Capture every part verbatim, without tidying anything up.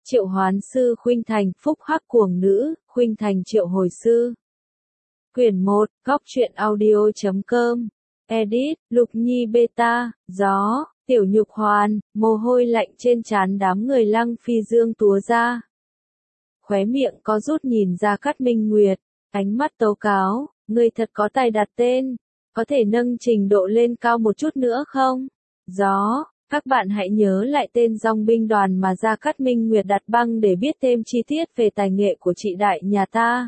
Triệu hoán sư Khuynh Thành, phúc hắc cuồng nữ, Khuynh Thành triệu hồi sư. Quyển một, góc truyện audio chấm com. Edit, Lục Nhi Beta, gió, Tiểu Nhục Hoàn, mồ hôi lạnh trên trán đám người Lăng Phi Dương túa ra. Khóe miệng có rút nhìn ra Cát Minh Nguyệt, ánh mắt tố cáo, người thật có tài đặt tên, có thể nâng trình độ lên cao một chút nữa không? Gió, các bạn hãy nhớ lại tên dòng binh đoàn mà Gia Cát Minh Nguyệt đặt băng để biết thêm chi tiết về tài nghệ của chị đại nhà ta.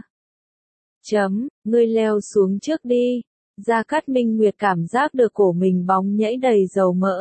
Chấm, ngươi leo xuống trước đi. Gia Cát Minh Nguyệt cảm giác được cổ mình bóng nhảy đầy dầu mỡ.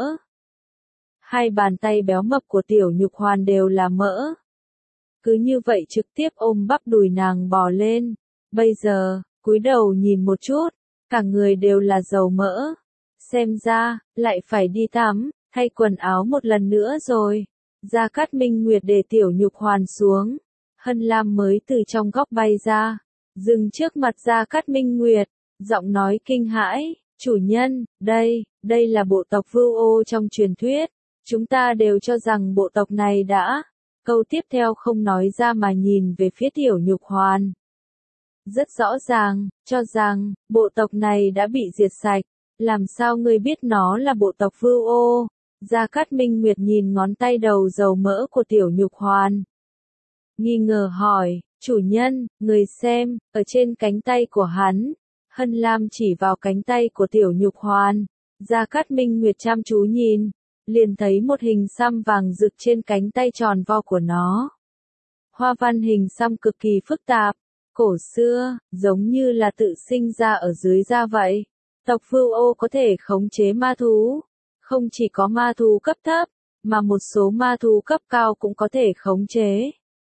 Hai bàn tay béo mập của Tiểu Nhục Hoàn đều là mỡ. Cứ như vậy trực tiếp ôm bắp đùi nàng bò lên. Bây giờ, cúi đầu nhìn một chút, cả người đều là dầu mỡ. Xem ra, lại phải đi tắm, thay quần áo một lần nữa rồi. Gia Cát Minh Nguyệt để Tiểu Nhục Hoàn xuống. Hân Lam mới từ trong góc bay ra, dừng trước mặt Gia Cát Minh Nguyệt, giọng nói kinh hãi, chủ nhân, đây, đây là bộ tộc Vưu Ô trong truyền thuyết. Chúng ta đều cho rằng bộ tộc này đã. Câu tiếp theo không nói ra mà nhìn về phía Tiểu Nhục Hoàn. Rất rõ ràng, cho rằng, bộ tộc này đã bị diệt sạch. Làm sao ngươi biết nó là bộ tộc Vưu Ô? Gia Cát Minh Nguyệt nhìn ngón tay đầu dầu mỡ của Tiểu Nhục Hoàn. Nghi ngờ hỏi, chủ nhân, người xem, ở trên cánh tay của hắn. Hân Lam chỉ vào cánh tay của Tiểu Nhục Hoàn. Gia Cát Minh Nguyệt chăm chú nhìn, liền thấy một hình xăm vàng rực trên cánh tay tròn vo của nó. Hoa văn hình xăm cực kỳ phức tạp, cổ xưa, giống như là tự sinh ra ở dưới da vậy. Tộc Vưu Ô có thể khống chế ma thú. Không chỉ có ma thú cấp thấp, mà một số ma thú cấp cao cũng có thể khống chế.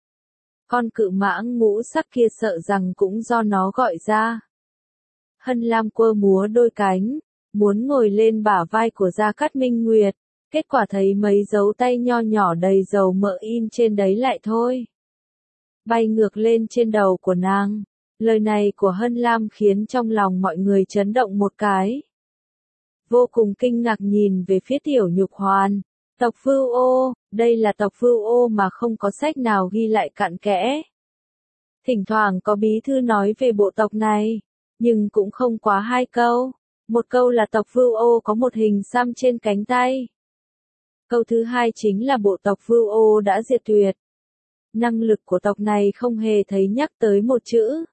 Con cự mãng ngũ sắc kia sợ rằng cũng do nó gọi ra. Hân Lam quơ múa đôi cánh, muốn ngồi lên bả vai của Gia Cát Minh Nguyệt, kết quả thấy mấy dấu tay nho nhỏ đầy dầu mỡ in trên đấy lại thôi. Bay ngược lên trên đầu của nàng. Lời này của Hân Lam khiến trong lòng mọi người chấn động một cái. Vô cùng kinh ngạc nhìn về phía Tiểu Nhục Hoàn. Tộc Vưu Ô, đây là tộc Vưu Ô mà không có sách nào ghi lại cặn kẽ. Thỉnh thoảng có bí thư nói về bộ tộc này, nhưng cũng không quá hai câu. Một câu là tộc Vưu Ô có một hình xăm trên cánh tay. Câu thứ hai chính là bộ tộc Vưu Ô đã diệt tuyệt. Năng lực của tộc này không hề thấy nhắc tới một chữ.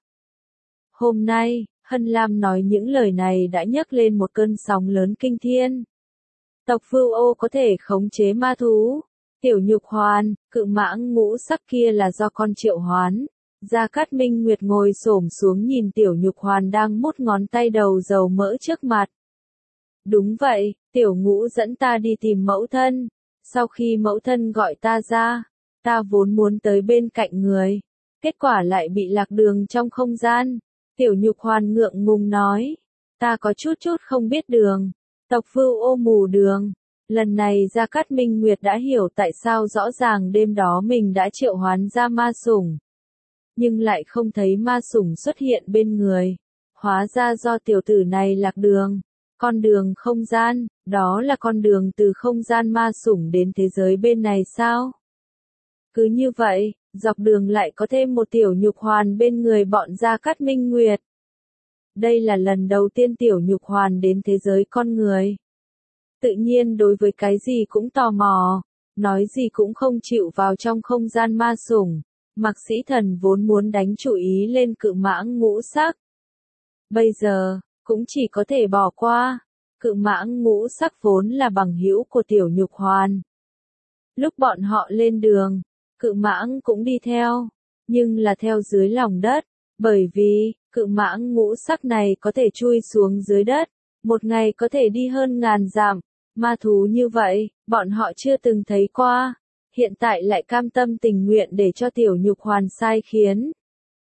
Hôm nay, Hân Lam nói những lời này đã nhấc lên một cơn sóng lớn kinh thiên. Tộc Vưu Ô có thể khống chế ma thú. Tiểu Nhục Hoàn, cự mãng ngũ sắc kia là do con triệu hoán. Gia Cát Minh Nguyệt ngồi xổm xuống nhìn Tiểu Nhục Hoàn đang mút ngón tay đầu dầu mỡ trước mặt. Đúng vậy, Tiểu Ngũ dẫn ta đi tìm mẫu thân. Sau khi mẫu thân gọi ta ra, ta vốn muốn tới bên cạnh người. Kết quả lại bị lạc đường trong không gian. Tiểu Nhục Hoàn ngượng ngùng nói, ta có chút chút không biết đường. Tộc Vưu Ô mù đường. Lần này Gia Cát Minh Nguyệt đã hiểu tại sao rõ ràng đêm đó mình đã triệu hoán ra ma sủng. Nhưng lại không thấy ma sủng xuất hiện bên người. Hóa ra do tiểu tử này lạc đường. Con đường không gian, đó là con đường từ không gian ma sủng đến thế giới bên này sao? Cứ như vậy, dọc đường lại có thêm một Tiểu Nhục Hoàn bên người bọn Gia Cát Minh Nguyệt. Đây là lần đầu tiên Tiểu Nhục Hoàn đến thế giới con người. Tự nhiên đối với cái gì cũng tò mò, nói gì cũng không chịu vào trong không gian ma sủng. Mạc Sĩ Thần vốn muốn đánh chủ ý lên cự mãng ngũ sắc. Bây giờ, cũng chỉ có thể bỏ qua. Cự mãng ngũ sắc vốn là bằng hữu của Tiểu Nhục Hoàn. Lúc bọn họ lên đường, cự mãng cũng đi theo, nhưng là theo dưới lòng đất, bởi vì, cự mãng ngũ sắc này có thể chui xuống dưới đất, một ngày có thể đi hơn ngàn dặm, ma thú như vậy, bọn họ chưa từng thấy qua, hiện tại lại cam tâm tình nguyện để cho Tiểu Nhục Hoàn sai khiến.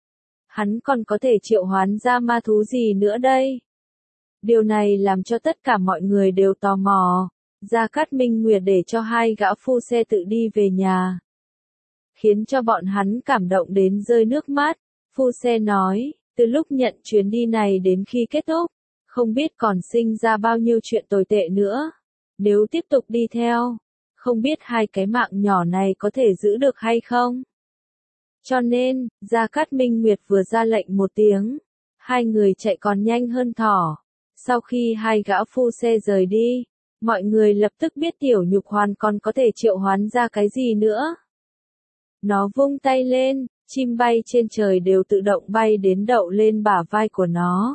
Hắn còn có thể triệu hoán ra ma thú gì nữa đây? Điều này làm cho tất cả mọi người đều tò mò. Gia Cát Minh Nguyệt để cho hai gã phu xe tự đi về nhà, khiến cho bọn hắn cảm động đến rơi nước mắt. Phu xe nói, từ lúc nhận chuyến đi này đến khi kết thúc, không biết còn sinh ra bao nhiêu chuyện tồi tệ nữa. Nếu tiếp tục đi theo, không biết hai cái mạng nhỏ này có thể giữ được hay không. Cho nên, Gia Cát Minh Nguyệt vừa ra lệnh một tiếng, hai người chạy còn nhanh hơn thỏ. Sau khi hai gã phu xe rời đi, mọi người lập tức biết Tiểu Nhục Hoàn còn có thể triệu hoán ra cái gì nữa. Nó vung tay lên, chim bay trên trời đều tự động bay đến đậu lên bả vai của nó.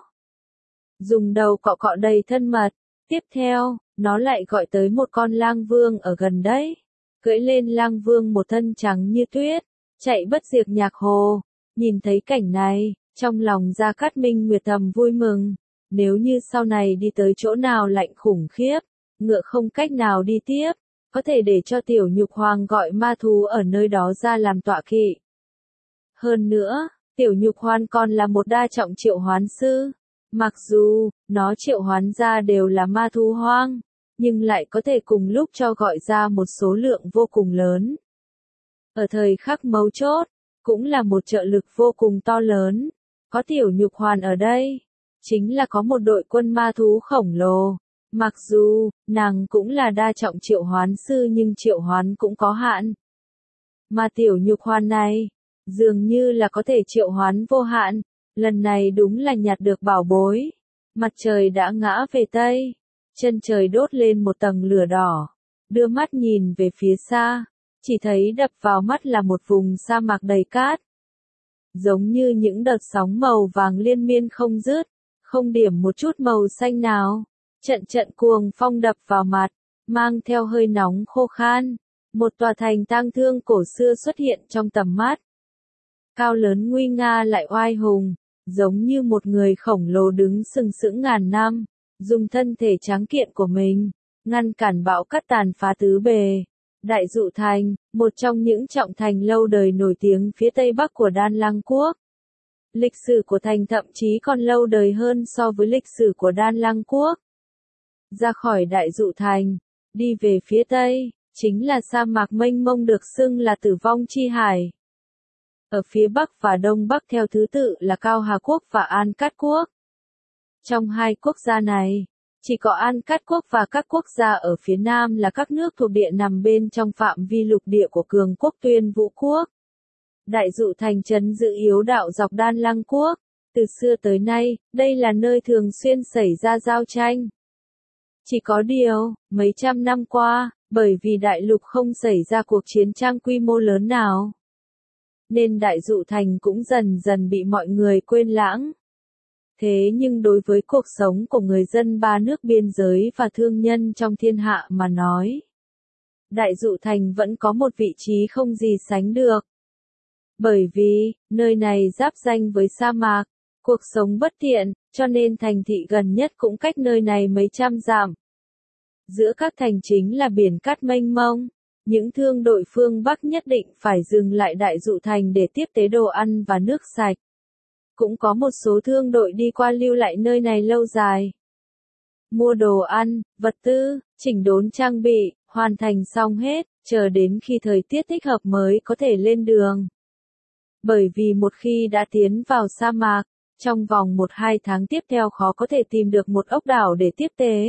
Dùng đầu cọ cọ đầy thân mật. Tiếp theo, nó lại gọi tới một con lang vương ở gần đấy. Cưỡi lên lang vương một thân trắng như tuyết, chạy bất diệt nhạc hồ. Nhìn thấy cảnh này, trong lòng Gia Cát Minh Nguyệt thầm vui mừng. Nếu như sau này đi tới chỗ nào lạnh khủng khiếp, ngựa không cách nào đi tiếp, có thể để cho Tiểu Nhục Hoàng gọi ma thú ở nơi đó ra làm tọa kỵ. Hơn nữa, Tiểu Nhục Hoan còn là một đa trọng triệu hoán sư. Mặc dù, nó triệu hoán ra đều là ma thú hoang, nhưng lại có thể cùng lúc cho gọi ra một số lượng vô cùng lớn. Ở thời khắc mấu chốt, cũng là một trợ lực vô cùng to lớn. Có Tiểu Nhục Hoàn ở đây, chính là có một đội quân ma thú khổng lồ. Mặc dù, nàng cũng là đa trọng triệu hoán sư nhưng triệu hoán cũng có hạn. Mà Tiểu Nhục Hoàn này, dường như là có thể triệu hoán vô hạn. Lần này đúng là nhặt được bảo bối. Mặt trời đã ngã về Tây. Chân trời đốt lên một tầng lửa đỏ. Đưa mắt nhìn về phía xa. Chỉ thấy đập vào mắt là một vùng sa mạc đầy cát. Giống như những đợt sóng màu vàng liên miên không dứt. Không điểm một chút màu xanh nào. Trận trận cuồng phong đập vào mặt. Mang theo hơi nóng khô khan. Một tòa thành tang thương cổ xưa xuất hiện trong tầm mắt. Cao lớn nguy nga lại oai hùng. Giống như một người khổng lồ đứng sừng sững ngàn năm, dùng thân thể tráng kiện của mình, ngăn cản bão cát tàn phá tứ bề. Đại Dụ Thành, một trong những trọng thành lâu đời nổi tiếng phía tây bắc của Đan Lăng Quốc. Lịch sử của thành thậm chí còn lâu đời hơn so với lịch sử của Đan Lăng Quốc. Ra khỏi Đại Dụ Thành, đi về phía tây, chính là sa mạc mênh mông được xưng là Tử Vong Chi Hải. Ở phía Bắc và Đông Bắc theo thứ tự là Cao Hà Quốc và An Cát Quốc. Trong hai quốc gia này, chỉ có An Cát Quốc và các quốc gia ở phía Nam là các nước thuộc địa nằm bên trong phạm vi lục địa của cường quốc Tuyên Vũ Quốc. Đại Dụ Thành trấn giữ yếu đạo dọc Đan Lăng Quốc. Từ xưa tới nay, đây là nơi thường xuyên xảy ra giao tranh. Chỉ có điều, mấy trăm năm qua, bởi vì đại lục không xảy ra cuộc chiến tranh quy mô lớn nào, nên Đại Dụ Thành cũng dần dần bị mọi người quên lãng. Thế nhưng đối với cuộc sống của người dân ba nước biên giới và thương nhân trong thiên hạ mà nói, Đại Dụ Thành vẫn có một vị trí không gì sánh được. Bởi vì, nơi này giáp ranh với sa mạc, cuộc sống bất tiện, cho nên thành thị gần nhất cũng cách nơi này mấy trăm dặm. Giữa các thành chính là biển cát mênh mông. Những thương đội phương Bắc nhất định phải dừng lại Đại Dụ Thành để tiếp tế đồ ăn và nước sạch. Cũng có một số thương đội đi qua lưu lại nơi này lâu dài. Mua đồ ăn, vật tư, chỉnh đốn trang bị, hoàn thành xong hết, chờ đến khi thời tiết thích hợp mới có thể lên đường. Bởi vì một khi đã tiến vào sa mạc, trong vòng một hai tháng tiếp theo khó có thể tìm được một ốc đảo để tiếp tế.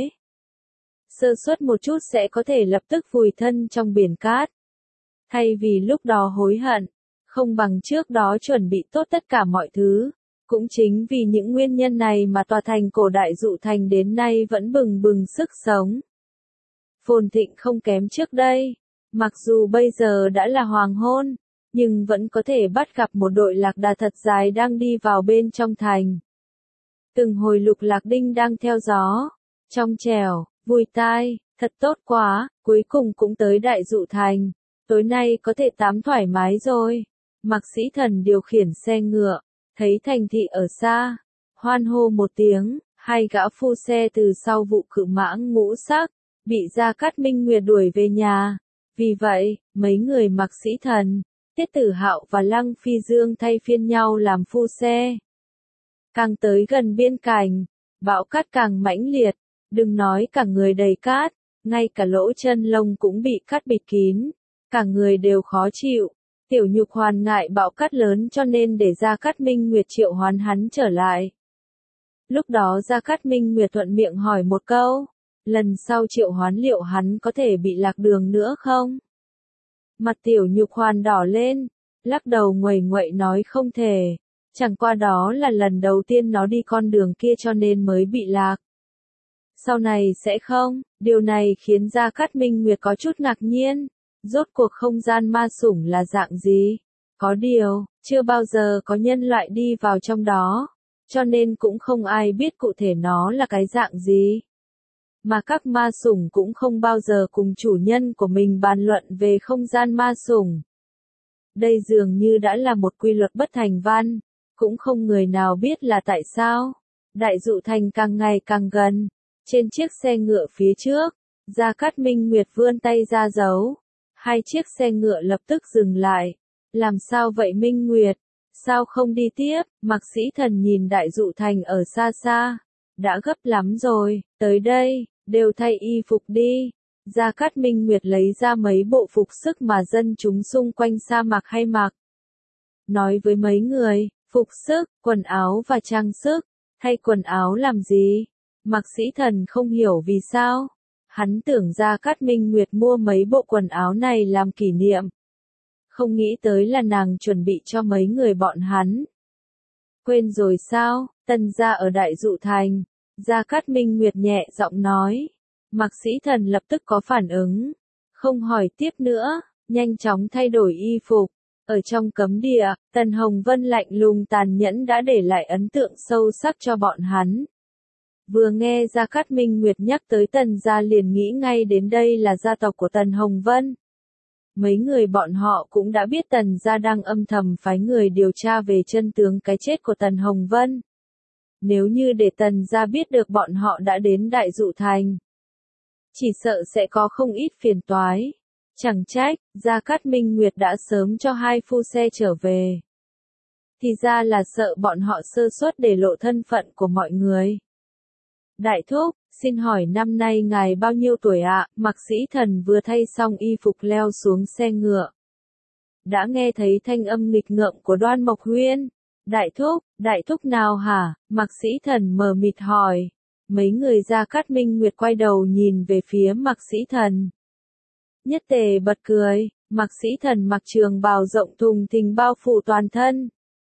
Sơ suất một chút sẽ có thể lập tức vùi thân trong biển cát. Thay vì lúc đó hối hận, không bằng trước đó chuẩn bị tốt tất cả mọi thứ. Cũng chính vì những nguyên nhân này mà tòa thành cổ Đại Dụ Thành đến nay vẫn bừng bừng sức sống. Phồn thịnh không kém trước đây. Mặc dù bây giờ đã là hoàng hôn, nhưng vẫn có thể bắt gặp một đội lạc đà thật dài đang đi vào bên trong thành. Từng hồi lục lạc đinh đang theo gió, trong trẻo, vui tai, thật tốt quá, cuối cùng cũng tới Đại Dụ Thành. Tối nay có thể tắm thoải mái rồi. Mạc Sĩ Thần điều khiển xe ngựa, thấy thành thị ở xa, hoan hô một tiếng, hai gã phu xe từ sau vụ cự mãng ngũ sắc, bị Gia Cát Minh Nguyệt đuổi về nhà. Vì vậy, mấy người Mạc Sĩ Thần, Tiết Tử Hạo và Lăng Phi Dương thay phiên nhau làm phu xe. Càng tới gần biên cảnh, bão cát càng mãnh liệt, đừng nói cả người đầy cát, ngay cả lỗ chân lông cũng bị cát bịt kín, cả người đều khó chịu. Tiểu Nhục Hoàn ngại bão cát lớn cho nên để Gia Cát Minh Nguyệt triệu hoán hắn trở lại. Lúc đó Gia Cát Minh Nguyệt thuận miệng hỏi một câu, lần sau triệu hoán liệu hắn có thể bị lạc đường nữa không? Mặt Tiểu Nhục Hoàn đỏ lên, lắc đầu nguầy nguậy nói không thể, chẳng qua đó là lần đầu tiên nó đi con đường kia cho nên mới bị lạc. Sau này sẽ không, điều này khiến Gia Cát Minh Nguyệt có chút ngạc nhiên, rốt cuộc không gian ma sủng là dạng gì? Có điều, chưa bao giờ có nhân loại đi vào trong đó, cho nên cũng không ai biết cụ thể nó là cái dạng gì. Mà các ma sủng cũng không bao giờ cùng chủ nhân của mình bàn luận về không gian ma sủng. Đây dường như đã là một quy luật bất thành văn, cũng không người nào biết là tại sao. Đại Dụ Thành càng ngày càng gần, trên chiếc xe ngựa phía trước, Gia Cát Minh Nguyệt vươn tay ra giấu. Hai chiếc xe ngựa lập tức dừng lại. Làm sao vậy Minh Nguyệt? Sao không đi tiếp? Mạc Sĩ Thần nhìn Đại Dụ Thành ở xa xa. Đã gấp lắm rồi, tới đây, đều thay y phục đi. Gia Cát Minh Nguyệt lấy ra mấy bộ phục sức mà dân chúng xung quanh sa mạc hay mặc. Nói với mấy người, phục sức, quần áo và trang sức, thay quần áo làm gì? Mạc Sĩ Thần không hiểu vì sao. Hắn tưởng Gia Cát Minh Nguyệt mua mấy bộ quần áo này làm kỷ niệm. Không nghĩ tới là nàng chuẩn bị cho mấy người bọn hắn. Quên rồi sao, Tần gia ở Đại Dụ Thành. Gia Cát Minh Nguyệt nhẹ giọng nói. Mạc Sĩ Thần lập tức có phản ứng. Không hỏi tiếp nữa, nhanh chóng thay đổi y phục. Ở trong cấm địa, Tần Hồng Vân lạnh lùng tàn nhẫn đã để lại ấn tượng sâu sắc cho bọn hắn. Vừa nghe Gia Cát Minh Nguyệt nhắc tới Tần gia liền nghĩ ngay đến đây là gia tộc của Tần Hồng Vân. Mấy người bọn họ cũng đã biết Tần gia đang âm thầm phái người điều tra về chân tướng cái chết của Tần Hồng Vân. Nếu như để Tần gia biết được bọn họ đã đến Đại Dụ Thành, chỉ sợ sẽ có không ít phiền toái. Chẳng trách, Gia Cát Minh Nguyệt đã sớm cho hai phu xe trở về. Thì ra là sợ bọn họ sơ suất để lộ thân phận của mọi người. Đại thúc, xin hỏi năm nay ngài bao nhiêu tuổi ạ? À? Mạc Sĩ Thần vừa thay xong y phục leo xuống xe ngựa. Đã nghe thấy thanh âm nghịch ngợm của Đoan Mộc Huyên. Đại thúc, đại thúc nào hả? Mạc Sĩ Thần mờ mịt hỏi. Mấy người Gia Cát Minh Nguyệt quay đầu nhìn về phía Mạc Sĩ Thần. Nhất Tề bật cười, Mạc Sĩ Thần mặc trường bào rộng thùng thình bao phủ toàn thân.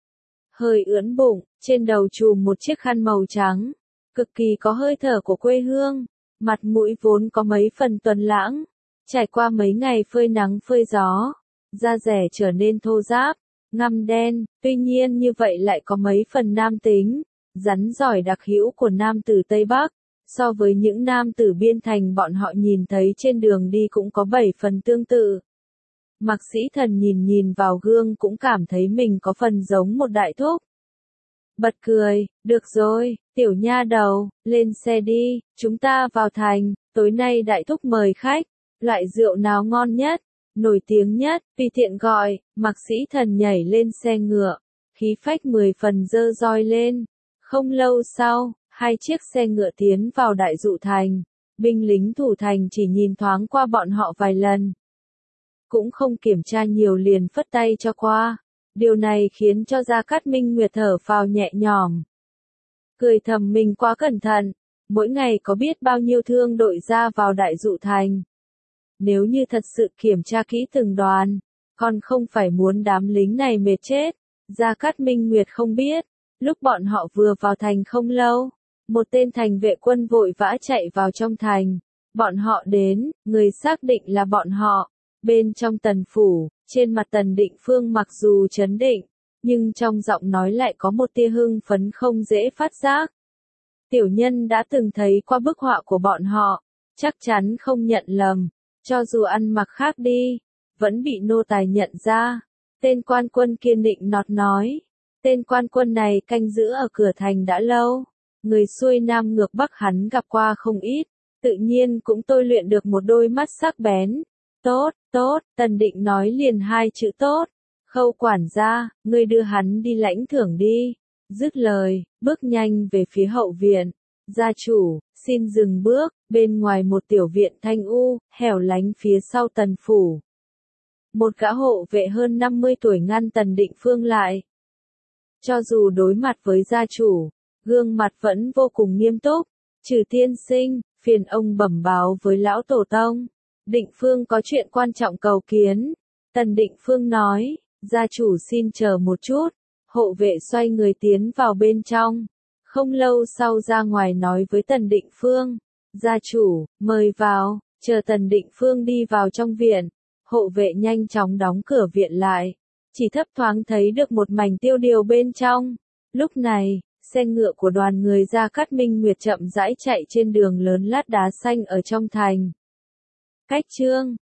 Hơi ưỡn bụng, trên đầu trùm một chiếc khăn màu trắng. Cực kỳ có hơi thở của quê hương, mặt mũi vốn có mấy phần tuấn lãng, trải qua mấy ngày phơi nắng phơi gió, da dẻ trở nên thô ráp, ngăm đen, tuy nhiên như vậy lại có mấy phần nam tính, rắn giỏi đặc hữu của nam tử Tây Bắc, so với những nam tử biên thành bọn họ nhìn thấy trên đường đi cũng có bảy phần tương tự. Mạc Sĩ Thần nhìn nhìn vào gương cũng cảm thấy mình có phần giống một đại thúc. Bật cười, được rồi, tiểu nha đầu, lên xe đi, chúng ta vào thành, tối nay đại thúc mời khách, loại rượu nào ngon nhất, nổi tiếng nhất, tùy tiện gọi. Mạc Sĩ Thần nhảy lên xe ngựa, khí phách mười phần dơ roi lên. Không lâu sau, hai chiếc xe ngựa tiến vào Đại Dụ Thành, binh lính thủ thành chỉ nhìn thoáng qua bọn họ vài lần. Cũng không kiểm tra nhiều liền phất tay cho qua. Điều này khiến cho Gia Cát Minh Nguyệt thở phào nhẹ nhõm. Cười thầm mình quá cẩn thận, mỗi ngày có biết bao nhiêu thương đội ra vào Đại Dụ Thành. Nếu như thật sự kiểm tra kỹ từng đoàn, còn không phải muốn đám lính này mệt chết. Gia Cát Minh Nguyệt không biết, lúc bọn họ vừa vào thành không lâu, một tên thành vệ quân vội vã chạy vào trong thành. Bọn họ đến, người xác định là bọn họ. Bên trong Tần phủ, trên mặt Tần Định Phương mặc dù trấn định, nhưng trong giọng nói lại có một tia hưng phấn không dễ phát giác. Tiểu nhân đã từng thấy qua bức họa của bọn họ, chắc chắn không nhận lầm, cho dù ăn mặc khác đi, vẫn bị nô tài nhận ra. Tên quan quân kiên định nọt nói, tên quan quân này canh giữ ở cửa thành đã lâu, người xuôi nam ngược bắc hắn gặp qua không ít, tự nhiên cũng tôi luyện được một đôi mắt sắc bén. Tốt, tốt, Tần Định nói liền hai chữ tốt. Khâu quản gia, ngươi đưa hắn đi lãnh thưởng đi. Dứt lời, bước nhanh về phía hậu viện. Gia chủ, xin dừng bước, bên ngoài một tiểu viện thanh u, hẻo lánh phía sau Tần phủ. Một gã hộ vệ hơn năm mươi tuổi ngăn Tần Định Phương lại. Cho dù đối mặt với gia chủ, gương mặt vẫn vô cùng nghiêm túc. Trừ tiên sinh, phiền ông bẩm báo với lão tổ tông. Định Phương có chuyện quan trọng cầu kiến. Tần Định Phương nói, gia chủ xin chờ một chút. Hộ vệ xoay người tiến vào bên trong. Không lâu sau ra ngoài nói với Tần Định Phương, gia chủ, mời vào. Chờ Tần Định Phương đi vào trong viện, hộ vệ nhanh chóng đóng cửa viện lại. Chỉ thấp thoáng thấy được một mảnh tiêu điều bên trong. Lúc này, xe ngựa của đoàn người Gia Cát Minh Nguyệt chậm rãi chạy trên đường lớn lát đá xanh ở trong thành. Cách chương